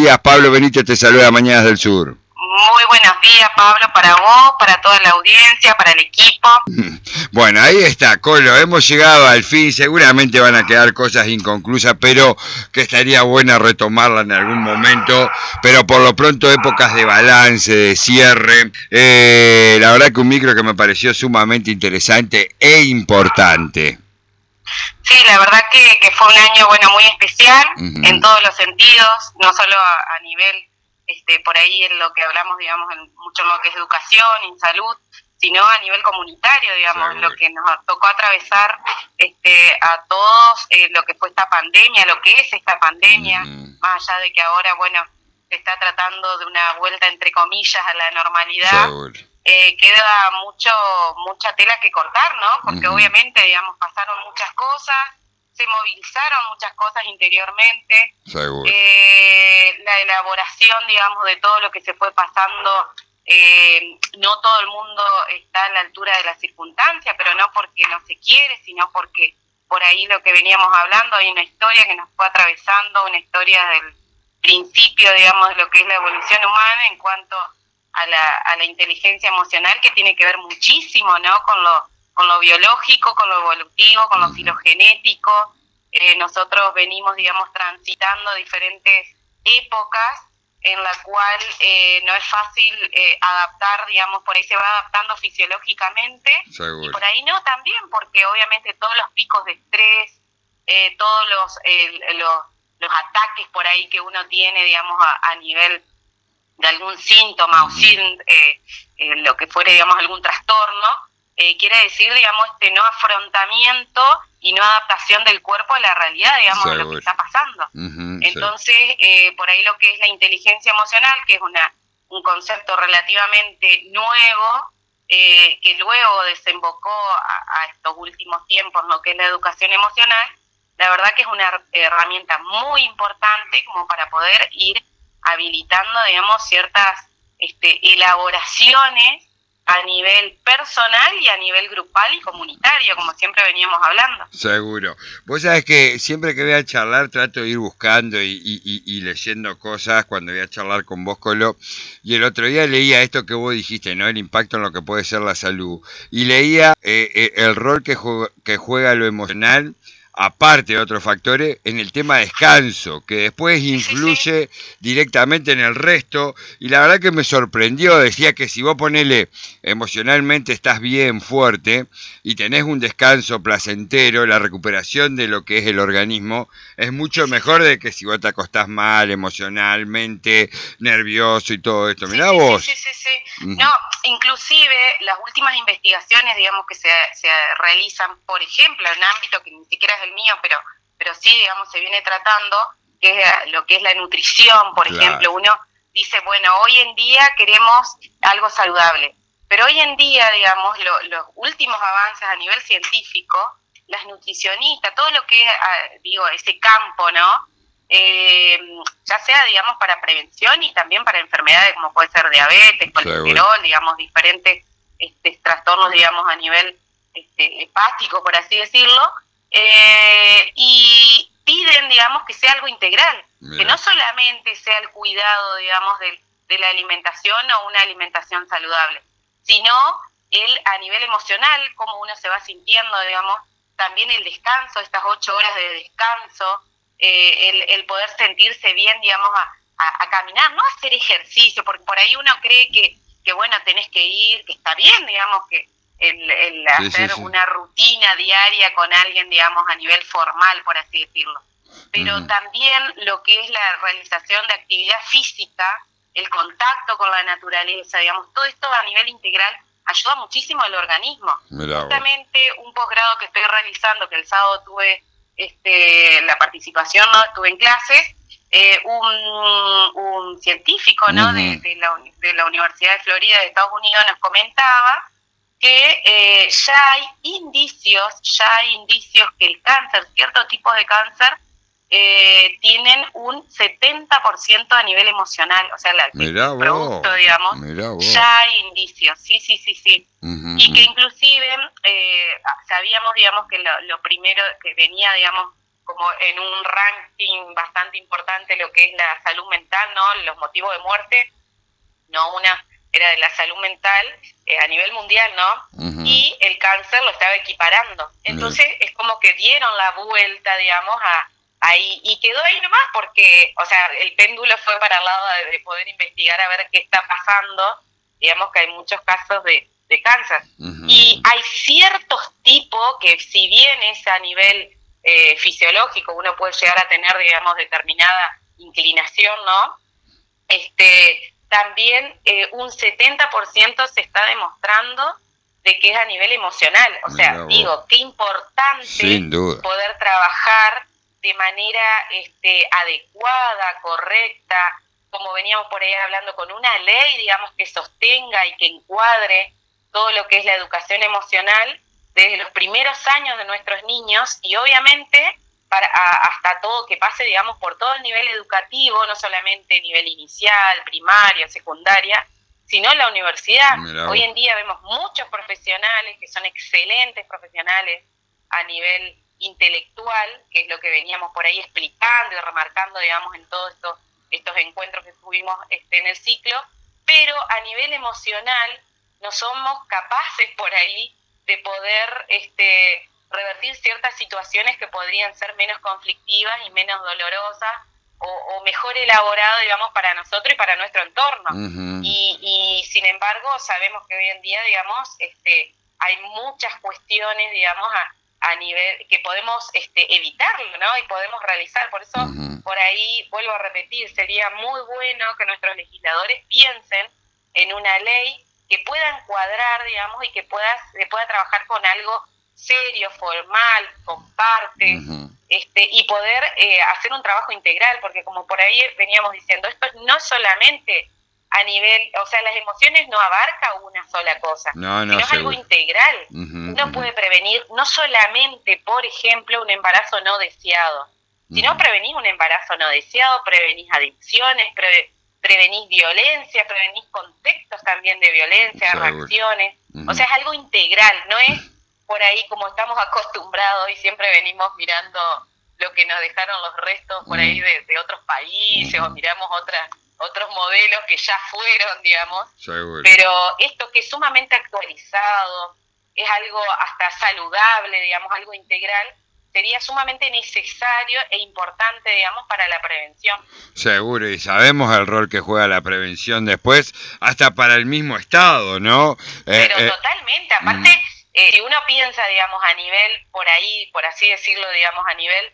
días, Pablo Benítez te saluda, Mañanas del Sur. Muy buenos días, Pablo, para vos, para toda la audiencia, para el equipo. Bueno, ahí está, Colo, hemos llegado al fin, seguramente van a quedar cosas inconclusas, pero que estaría buena retomarla en algún momento, pero por lo pronto épocas de balance, de cierre. La verdad que un micro que me pareció sumamente interesante e importante. Sí, la verdad que fue un año, bueno, muy especial en todos los sentidos, no solo a nivel, por ahí en lo que hablamos, digamos, mucho en lo que es educación, en salud, sino a nivel comunitario, digamos, lo que nos tocó atravesar a todos, lo que fue esta pandemia, lo que es esta pandemia, más allá de que ahora, bueno, se está tratando de una vuelta, entre comillas, a la normalidad. Queda mucha tela que cortar, ¿no? Porque obviamente, digamos, pasaron muchas cosas, se movilizaron muchas cosas interiormente. La elaboración, digamos, de todo lo que se fue pasando, no todo el mundo está a la altura de la circunstancia, pero no porque no se quiere, sino porque por ahí lo que veníamos hablando, hay una historia que nos fue atravesando, una historia del principio, digamos, de lo que es la evolución humana en cuanto a la inteligencia emocional, que tiene que ver muchísimo, ¿no? Con lo biológico, con lo evolutivo, con lo filogenético. Nosotros venimos, digamos, transitando diferentes épocas en la cual no es fácil adaptar, digamos, por ahí se va adaptando fisiológicamente. Y por ahí no también, porque obviamente todos los picos de estrés, todos los ataques por ahí que uno tiene, digamos, a nivel de algún síntoma o lo que fuere, digamos, algún trastorno, quiere decir, digamos, no afrontamiento y no adaptación del cuerpo a la realidad, digamos, de lo que está pasando. Entonces, por ahí lo que es la inteligencia emocional, que es un concepto relativamente nuevo, que luego desembocó a estos últimos tiempos, lo que es la educación emocional, la verdad que es una herramienta muy importante como para poder ir habilitando, digamos, ciertas elaboraciones a nivel personal y a nivel grupal y comunitario, como siempre veníamos hablando. Seguro. Vos sabés que siempre que voy a charlar trato de ir buscando y leyendo cosas cuando voy a charlar con vos, Colo. Y el otro día leía esto que vos dijiste, ¿no? El impacto en lo que puede ser la salud. Y leía el rol que juega lo emocional, aparte de otros factores, en el tema descanso, que después influye directamente en el resto, y la verdad que me sorprendió, decía que si vos ponele emocionalmente estás bien fuerte y tenés un descanso placentero, la recuperación de lo que es el organismo es mucho mejor de que si vos te acostás mal emocionalmente, nervioso y todo esto. Mirá vos. Sí. No, inclusive las últimas investigaciones, digamos, que se realizan, por ejemplo, en un ámbito que ni siquiera es el mío, pero sí, digamos, se viene tratando, que es lo que es la nutrición, por ejemplo. Uno dice, bueno, hoy en día queremos algo saludable, pero hoy en día, digamos, los últimos avances a nivel científico, las nutricionistas, todo lo que es, ese campo, ¿no? Ya sea, digamos, para prevención y también para enfermedades como puede ser diabetes, colesterol, digamos, diferentes trastornos, digamos, a nivel hepático, por así decirlo, y piden, digamos, que sea algo integral, que no solamente sea el cuidado, digamos, de la alimentación o una alimentación saludable, sino a nivel emocional, cómo uno se va sintiendo, digamos, también el descanso, estas 8 horas de descanso, el poder sentirse bien, digamos, a caminar, no hacer ejercicio, porque por ahí uno cree que bueno, tenés que ir, que está bien, digamos, que el hacer una rutina diaria con alguien, digamos, a nivel formal, por así decirlo. Pero también lo que es la realización de actividad física, el contacto con la naturaleza, digamos, todo esto a nivel integral ayuda muchísimo al organismo. Justamente un posgrado que estoy realizando, que el sábado tuve la participación, ¿no? Estuve en clases, un científico, ¿no? de la Universidad de Florida de Estados Unidos nos comentaba que ya hay indicios que el cáncer, ciertos tipos de cáncer, tienen un 70% a nivel emocional, o sea, el producto, digamos, ya hay indicios, sí. Y que inclusive sabíamos, digamos, que lo primero que venía, digamos, como en un ranking bastante importante lo que es la salud mental, ¿no? Los motivos de muerte, no una era de la salud mental a nivel mundial, ¿no? Y el cáncer lo estaba equiparando. Entonces es como que dieron la vuelta, digamos, ahí, y quedó ahí nomás porque, o sea, el péndulo fue para el lado de poder investigar a ver qué está pasando. Digamos que hay muchos casos de cáncer. Y hay ciertos tipos que, si bien es a nivel fisiológico, uno puede llegar a tener, digamos, determinada inclinación, ¿no? También un 70% se está demostrando de que es a nivel emocional. O sea, digo, qué importante poder trabajar de manera adecuada, correcta, como veníamos por ahí hablando, con una ley, digamos, que sostenga y que encuadre todo lo que es la educación emocional desde los primeros años de nuestros niños, y obviamente hasta todo, que pase, digamos, por todo el nivel educativo, no solamente nivel inicial, primaria, secundaria, sino la universidad. Hoy en día vemos muchos profesionales que son excelentes profesionales a nivel intelectual, que es lo que veníamos por ahí explicando y remarcando, digamos, en todos estos encuentros que tuvimos en el ciclo, pero a nivel emocional no somos capaces por ahí de poder revertir ciertas situaciones que podrían ser menos conflictivas y menos dolorosas, o mejor elaborado, digamos, para nosotros y para nuestro entorno. Y sin embargo sabemos que hoy en día, digamos, hay muchas cuestiones, digamos, a nivel que podemos evitarlo, ¿no? Y podemos realizar. Por eso, por ahí, vuelvo a repetir, sería muy bueno que nuestros legisladores piensen en una ley que pueda encuadrar, digamos, y que se pueda trabajar con algo serio, formal, con partes, y poder hacer un trabajo integral, porque como por ahí veníamos diciendo, esto no solamente a nivel, o sea, las emociones no abarca una sola cosa, sino es algo integral. Uno puede prevenir no solamente, por ejemplo, un embarazo no deseado, sino prevenís un embarazo no deseado, prevenís adicciones, prevenís violencia, prevenís contextos también de violencia, reacciones. O sea, es algo integral, no es por ahí como estamos acostumbrados y siempre venimos mirando lo que nos dejaron los restos por ahí de otros países, o miramos otros modelos que ya fueron, digamos. Pero esto que es sumamente actualizado, es algo hasta saludable, digamos, algo integral, sería sumamente necesario e importante, digamos, para la prevención. Seguro, y sabemos el rol que juega la prevención después, hasta para el mismo Estado, ¿no? Pero totalmente, aparte, si uno piensa, digamos, a nivel, por ahí, por así decirlo, digamos, a nivel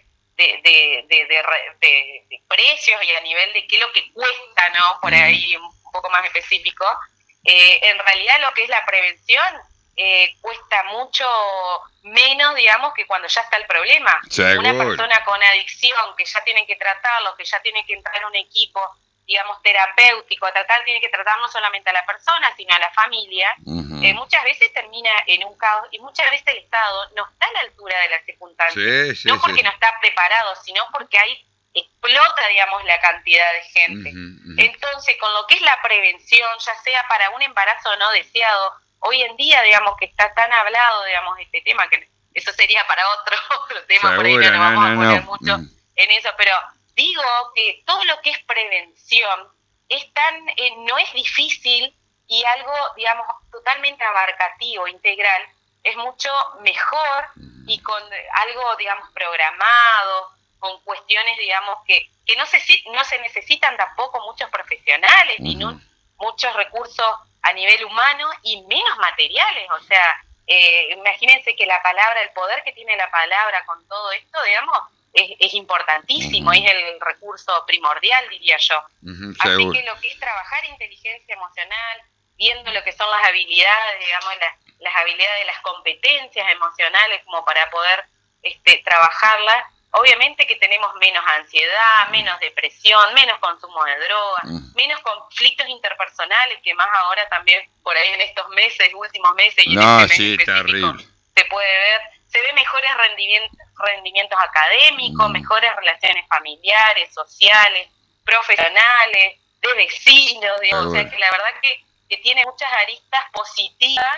de precios y a nivel de qué es lo que cuesta, ¿no? Por ahí un poco más específico, en realidad lo que es la prevención cuesta mucho menos, digamos, que cuando ya está el problema. Seguro. Una persona con adicción que ya tiene que tratarlo, que ya tiene que entrar en un equipo, digamos, terapéutico, tiene que tratar no solamente a la persona, sino a la familia, muchas veces termina en un caos, y muchas veces el Estado no está a la altura de las circunstancias, no porque no está preparado, sino porque explota, digamos, la cantidad de gente. Entonces, con lo que es la prevención, ya sea para un embarazo no deseado, hoy en día, digamos, que está tan hablado, digamos, este tema, que eso sería para otro tema, por ahí no nos vamos a poner mucho en eso, pero digo que todo lo que es prevención no es difícil, y algo, digamos, totalmente abarcativo, integral, es mucho mejor, y con algo, digamos, programado, con cuestiones, digamos, que no se necesitan tampoco muchos profesionales, ni muchos recursos a nivel humano, y menos materiales. O sea, imagínense que la palabra, el poder que tiene la palabra con todo esto, digamos, es importantísimo, es el recurso primordial, diría yo. Así que lo que es trabajar inteligencia emocional, viendo lo que son las habilidades, digamos, las habilidades, las competencias emocionales, como para poder trabajarlas. Obviamente que tenemos menos ansiedad, menos depresión, menos consumo de drogas, menos conflictos interpersonales, que más ahora también por ahí en estos últimos meses y en este mes específico, se puede ver. Se ve mejores rendimientos académicos, mejores relaciones familiares, sociales, profesionales, de vecinos, digamos. O sea que la verdad que tiene muchas aristas positivas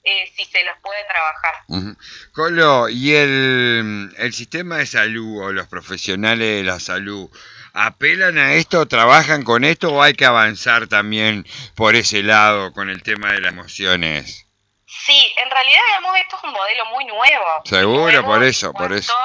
si se los puede trabajar. Colo, ¿y el sistema de salud o los profesionales de la salud apelan a esto, trabajan con esto o hay que avanzar también por ese lado con el tema de las emociones? Sí, en realidad, digamos, esto es un modelo muy nuevo. Seguro, nuevo por eso, por eso.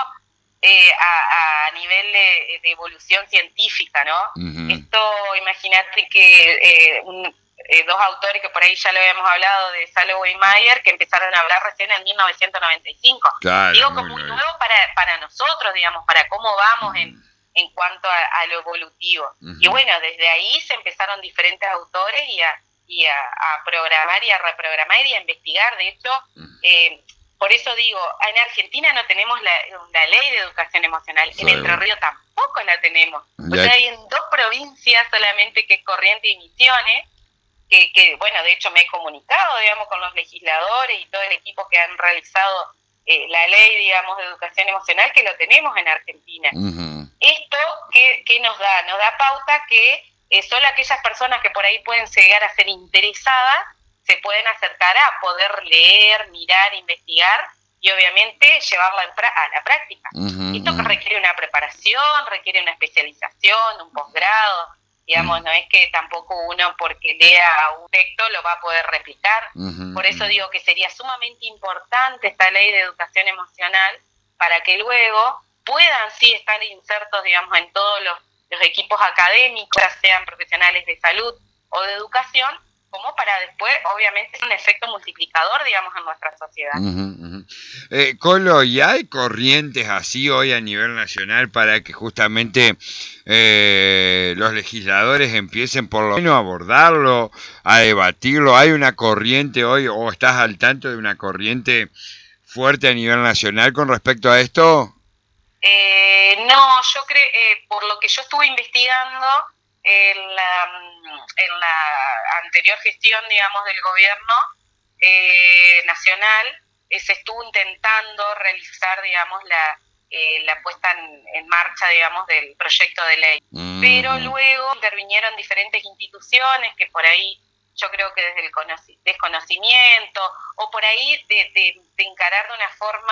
A nivel de evolución científica, ¿no? Esto, imagínate que dos autores que por ahí ya lo habíamos hablado, de Salovey y Mayer, que empezaron a hablar recién en 1995. Claro, digo como muy nuevo para nosotros, digamos, para cómo vamos en cuanto a lo evolutivo. Y bueno, desde ahí se empezaron diferentes autores y a programar y a reprogramar y a investigar. De hecho, por eso digo, en Argentina no tenemos la ley de educación emocional, en Entre Ríos tampoco la tenemos. O sea, hay en 2 provincias solamente, que es Corrientes y Misiones, que bueno, de hecho me he comunicado, digamos, con los legisladores y todo el equipo que han realizado la ley, digamos, de educación emocional, que lo tenemos en Argentina. Esto, ¿qué nos da? Nos da pauta que solo aquellas personas que por ahí pueden llegar a ser interesadas se pueden acercar a poder leer, mirar, investigar y obviamente llevarla a la práctica. Esto requiere una preparación, requiere una especialización, un posgrado, digamos, no es que tampoco uno porque lea un texto lo va a poder replicar. Por eso digo que sería sumamente importante esta ley de educación emocional para que luego puedan sí estar insertos, digamos, en todos los equipos académicos, ya sean profesionales de salud o de educación, como para después, obviamente, un efecto multiplicador, digamos, en nuestra sociedad. Colo, ¿y hay corrientes así hoy a nivel nacional para que justamente los legisladores empiecen por lo menos a abordarlo, a debatirlo? ¿Hay una corriente hoy o estás al tanto de una corriente fuerte a nivel nacional con respecto a esto? No, yo creo, por lo que yo estuve investigando, en la anterior gestión, digamos, del gobierno nacional, se estuvo intentando realizar, digamos, la puesta en marcha, digamos, del proyecto de ley. Pero luego intervinieron diferentes instituciones que por ahí, yo creo que desde el desconocimiento o por ahí de encarar de una forma,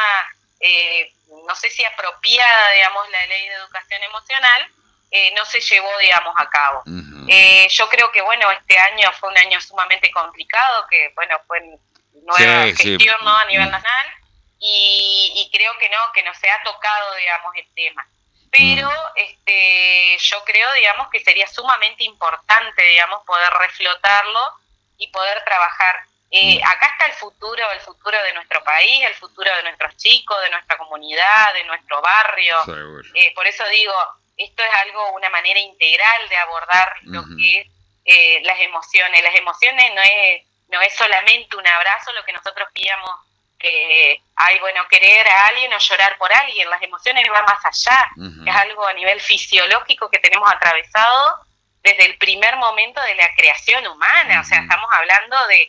no sé si apropiada, digamos, la ley de educación emocional, no se llevó, digamos, a cabo. Yo creo que, bueno, este año fue un año sumamente complicado, que, bueno, fue nueva gestión, ¿no?, a nivel nacional, y creo que no se ha tocado, digamos, el tema. Pero yo creo, digamos, que sería sumamente importante, digamos, poder reflotarlo y poder trabajar. Acá está el futuro de nuestro país, el futuro de nuestros chicos, de nuestra comunidad, de nuestro barrio. Por eso digo, esto es una manera integral de abordar lo que es las emociones. Las emociones no es solamente un abrazo, lo que nosotros pillamos que hay, bueno, querer a alguien o llorar por alguien. Las emociones van más allá. Es algo a nivel fisiológico que tenemos atravesado desde el primer momento de la creación humana. O sea, estamos hablando de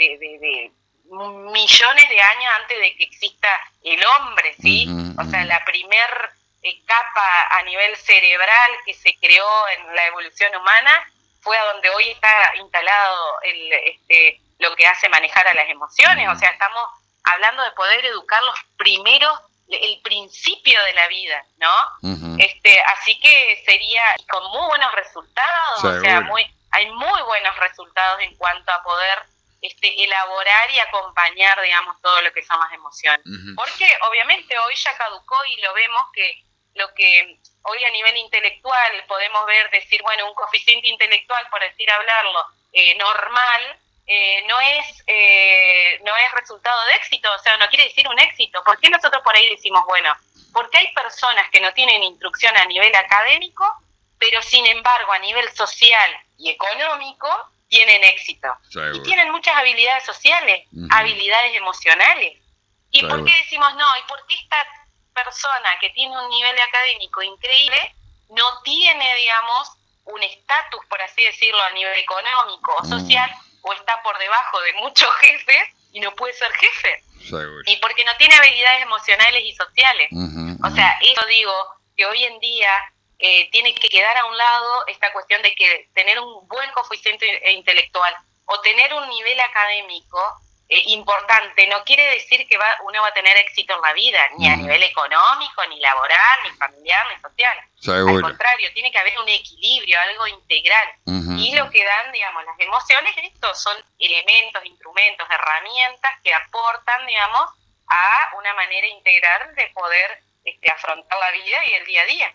millones de años antes de que exista el hombre, ¿sí? O sea, la primer capa a nivel cerebral que se creó en la evolución humana fue a donde hoy está instalado lo que hace manejar a las emociones. O sea, estamos hablando de poder educar el principio de la vida, ¿no? Así que sería con muy buenos resultados. O sea, hay muy buenos resultados en cuanto a poder elaborar y acompañar, digamos, todo lo que son las emociones. Porque obviamente hoy ya caducó y lo vemos que lo que hoy a nivel intelectual podemos decir, bueno, un coeficiente intelectual, por hablarlo, normal, no es resultado de éxito. O sea, no quiere decir un éxito. ¿Por qué nosotros por ahí decimos, bueno, porque hay personas que no tienen instrucción a nivel académico, pero sin embargo a nivel social y económico tienen éxito? Y tienen muchas habilidades sociales, habilidades emocionales. ¿Y por qué decimos no? ¿Y por qué esta persona que tiene un nivel académico increíble no tiene, digamos, un estatus, por así decirlo, a nivel económico o social, o está por debajo de muchos jefes y no puede ser jefe? Y porque no tiene habilidades emocionales y sociales. O sea, eso digo, que hoy en día tiene que quedar a un lado esta cuestión de que tener un buen coeficiente intelectual o tener un nivel académico importante. No quiere decir que uno va a tener éxito en la vida, ni a nivel económico, ni laboral, ni familiar, ni social. Seguro. Al contrario, tiene que haber un equilibrio, algo integral. Y lo que dan, digamos, las emociones, estos son elementos, instrumentos, herramientas que aportan, digamos, a una manera integral de poder afrontar la vida y el día a día.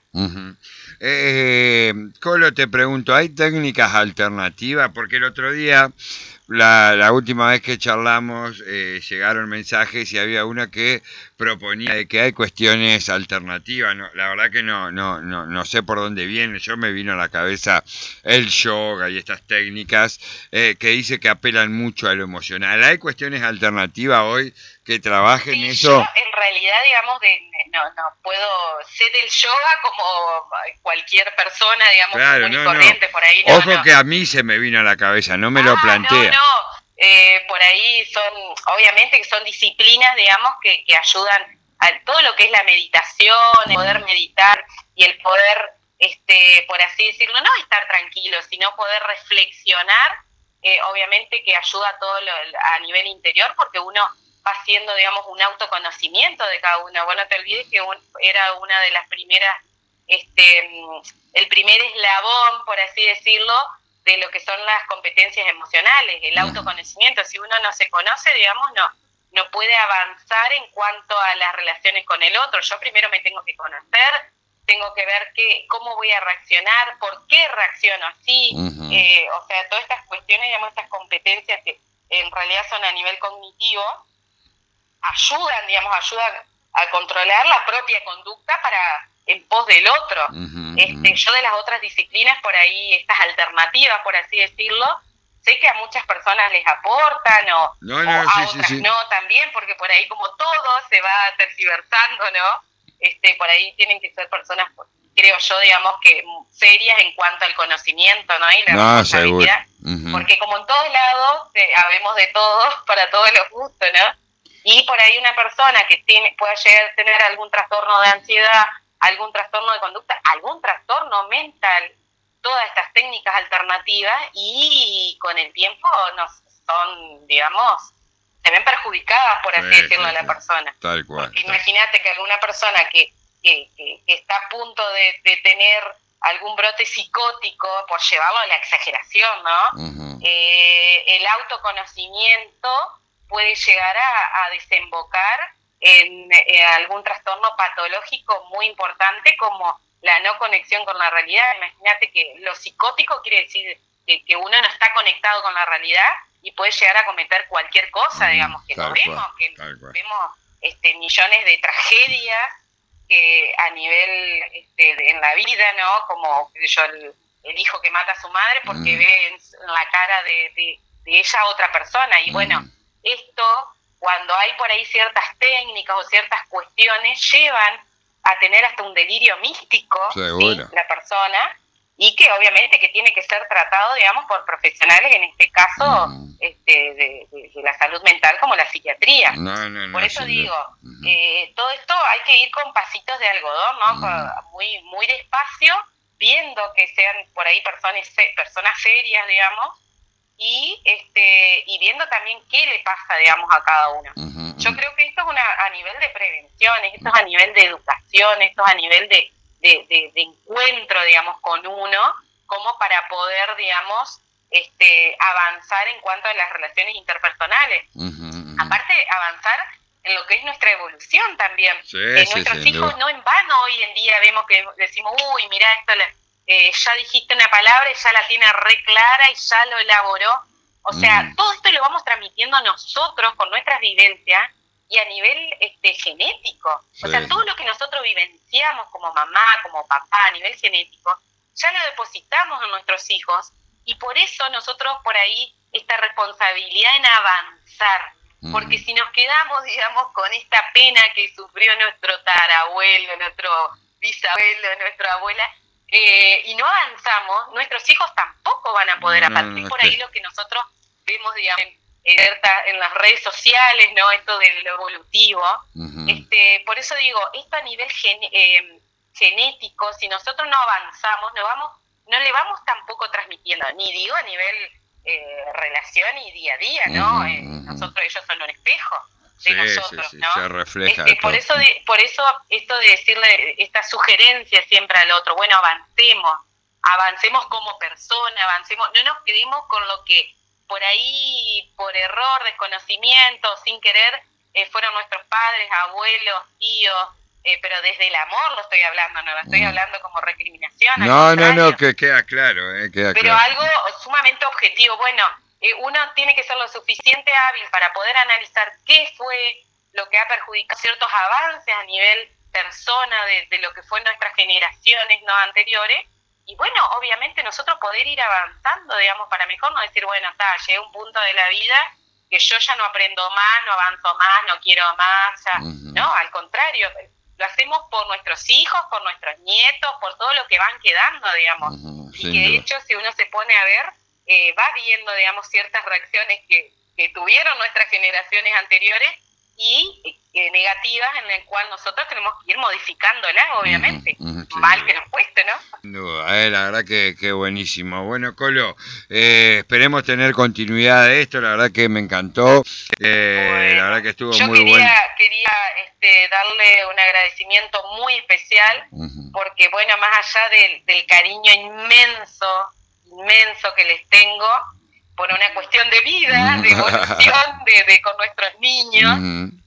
Colo, te pregunto, ¿hay técnicas alternativas? Porque el otro día, la última vez que charlamos, llegaron mensajes y había una que proponía de que hay cuestiones alternativas. No, la verdad que no sé por dónde viene. Yo me vino a la cabeza el yoga y estas técnicas que dice que apelan mucho a lo emocional. ¿Hay cuestiones alternativas hoy que trabajen eso? Yo en realidad, digamos, no puedo ser del yoga como cualquier persona, digamos, claro, común y corriente, por ahí Ojo que a mí se me vino a la cabeza, no me lo plantea. Por ahí obviamente que son disciplinas, digamos, que ayudan a todo lo que es la meditación, el poder meditar y el poder, por así decirlo, no estar tranquilo, sino poder reflexionar, obviamente que ayuda a todo a nivel interior, porque uno va haciendo, digamos, un autoconocimiento de cada uno. Vos no te olvides que era una de las primeras, el primer eslabón, por así decirlo, de lo que son las competencias emocionales, el autoconocimiento. Si uno no se conoce, digamos, no puede avanzar en cuanto a las relaciones con el otro. Yo primero me tengo que conocer, tengo que ver cómo voy a reaccionar, por qué reacciono así, o sea, todas estas cuestiones, digamos, estas competencias que en realidad son a nivel cognitivo, ayudan a controlar la propia conducta en pos del otro. Yo de las otras disciplinas, por ahí, estas alternativas, por así decirlo, sé que a muchas personas les aportan o a otras no también, porque por ahí como todo se va tergiversando, ¿no? Por ahí tienen que ser personas, creo yo, digamos, que serias en cuanto al conocimiento, ¿no? Y la responsabilidad. Porque como en todos lados, habemos de todos, para todos los gustos, ¿no? Y por ahí una persona que pueda llegar a tener algún trastorno de ansiedad, algún trastorno de conducta, algún trastorno mental, todas estas técnicas alternativas, y con el tiempo son, digamos, se ven perjudicadas, por así decirlo, a la persona. Tal cual. Porque imagínate que alguna persona que está a punto de tener algún brote psicótico, por llevarlo a la exageración, ¿no? El autoconocimiento puede llegar a desembocar en algún trastorno patológico muy importante, como la no conexión con la realidad. Imagínate que lo psicótico quiere decir que uno no está conectado con la realidad y puede llegar a cometer cualquier cosa, digamos, que no vemos, vemos millones de tragedias que a nivel en la vida, ¿no? Como el hijo que mata a su madre porque ve en la cara de ella a otra persona. Y bueno, esto, cuando hay por ahí ciertas técnicas o ciertas cuestiones, llevan a tener hasta un delirio místico, ¿sí? La persona, y que obviamente que tiene que ser tratado, digamos, por profesionales, en este caso de la salud mental, como la psiquiatría. Por eso digo, todo esto hay que ir con pasitos de algodón, ¿no? Muy, muy despacio, viendo que sean por ahí personas serias, digamos, y viendo también qué le pasa, digamos, a cada uno. Yo creo que esto es a nivel de prevención, esto es a nivel de educación, esto es a nivel de encuentro, digamos, con uno, como para poder, digamos, avanzar en cuanto a las relaciones interpersonales. Aparte, avanzar en lo que es nuestra evolución también. Nuestros hijos no en vano hoy en día vemos que decimos, uy, mirá esto, ya dijiste una palabra y ya la tiene re clara y ya lo elaboró. O sea, todo esto lo vamos transmitiendo nosotros con nuestras vivencias y a nivel genético. O sea, todo lo que nosotros vivenciamos como mamá, como papá, a nivel genético, ya lo depositamos en nuestros hijos, y por eso nosotros por ahí esta responsabilidad en avanzar. Porque si nos quedamos, digamos, con esta pena que sufrió nuestro tarabuelo, nuestro bisabuelo, nuestra abuela, y no avanzamos, nuestros hijos tampoco van a poder avanzar. Es por ahí lo que nosotros vemos, digamos, en las redes sociales, ¿no? Esto de lo evolutivo. Por eso digo, esto a nivel genético, si nosotros no avanzamos, no le vamos tampoco transmitiendo, ni digo a nivel relación y día a día, ¿no? Nosotros, ellos son un espejo de nosotros, sí, ¿no? se refleja por eso esto de decirle esta sugerencia siempre al otro, bueno, avancemos como persona, no nos quedemos con lo que por ahí, por error, desconocimiento, sin querer, fueron nuestros padres, abuelos, tíos, pero desde el amor lo estoy hablando, no lo estoy hablando como recriminación. No, que queda claro, queda pero claro. Algo sumamente objetivo. Bueno, uno tiene que ser lo suficiente hábil para poder analizar qué fue lo que ha perjudicado ciertos avances a nivel persona de lo que fue nuestras generaciones no anteriores, y bueno, obviamente nosotros poder ir avanzando, digamos, para mejor, no decir, bueno, llegué a un punto de la vida que yo ya no aprendo más, no avanzo más, no quiero más, no, al contrario, lo hacemos por nuestros hijos, por nuestros nietos, por todo lo que van quedando, digamos, y que de hecho, si uno se pone a ver, va viendo, digamos, ciertas reacciones que tuvieron nuestras generaciones anteriores y negativas, en el cual nosotros tenemos que ir modificándolas, obviamente, mal que nos cueste, ¿no? No, la verdad que buenísimo. Bueno, Colo, esperemos tener continuidad de esto, la verdad que me encantó, bueno, la verdad que estuvo muy bueno. Yo quería darle un agradecimiento muy especial, porque bueno, más allá del cariño inmenso que les tengo, por una cuestión de vida, de evolución, de con nuestros niños,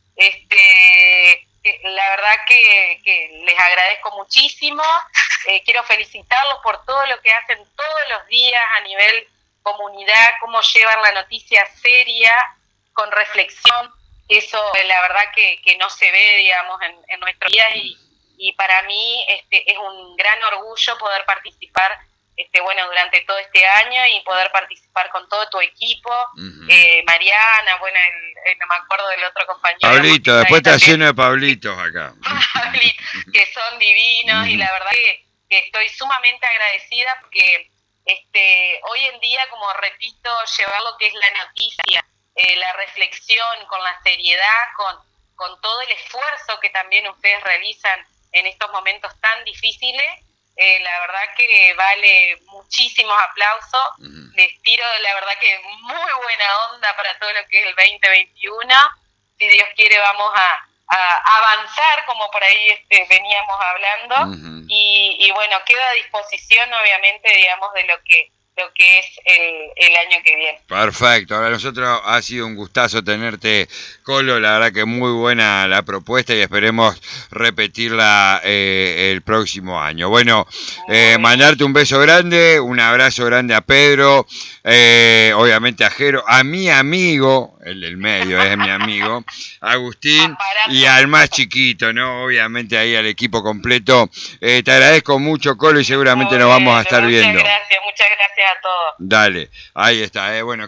la verdad que les agradezco muchísimo, quiero felicitarlos por todo lo que hacen todos los días a nivel comunidad, cómo llevan la noticia seria, con reflexión, eso la verdad que no se ve, digamos, en nuestros días, y para mí es un gran orgullo poder participar bueno, durante todo este año y poder participar con todo tu equipo, Mariana, bueno, no me acuerdo del otro compañero. Pablito, después está lleno de Pablitos acá. Que son divinos, y la verdad que estoy sumamente agradecida porque hoy en día, como repito, llevar lo que es la noticia, la reflexión, con la seriedad, con todo el esfuerzo que también ustedes realizan en estos momentos tan difíciles, la verdad que vale muchísimos aplausos. Les tiro, la verdad que muy buena onda para todo lo que es el 2021. Si Dios quiere, vamos a avanzar como por ahí veníamos hablando, y bueno, quedo a disposición, obviamente, digamos, de lo que es el año que viene. Perfecto, ahora nosotros ha sido un gustazo tenerte, Colo, la verdad que muy buena la propuesta y esperemos repetirla el próximo año. Bueno, mandarte un beso grande, un abrazo grande a Pedro, obviamente a Jero, a mi amigo, el del medio es mi amigo, Agustín, y al más chiquito, ¿no? Obviamente ahí al equipo completo. Te agradezco mucho, Colo, y seguramente nos vamos a estar viendo. Muchas gracias a todos. Dale, ahí está, bueno.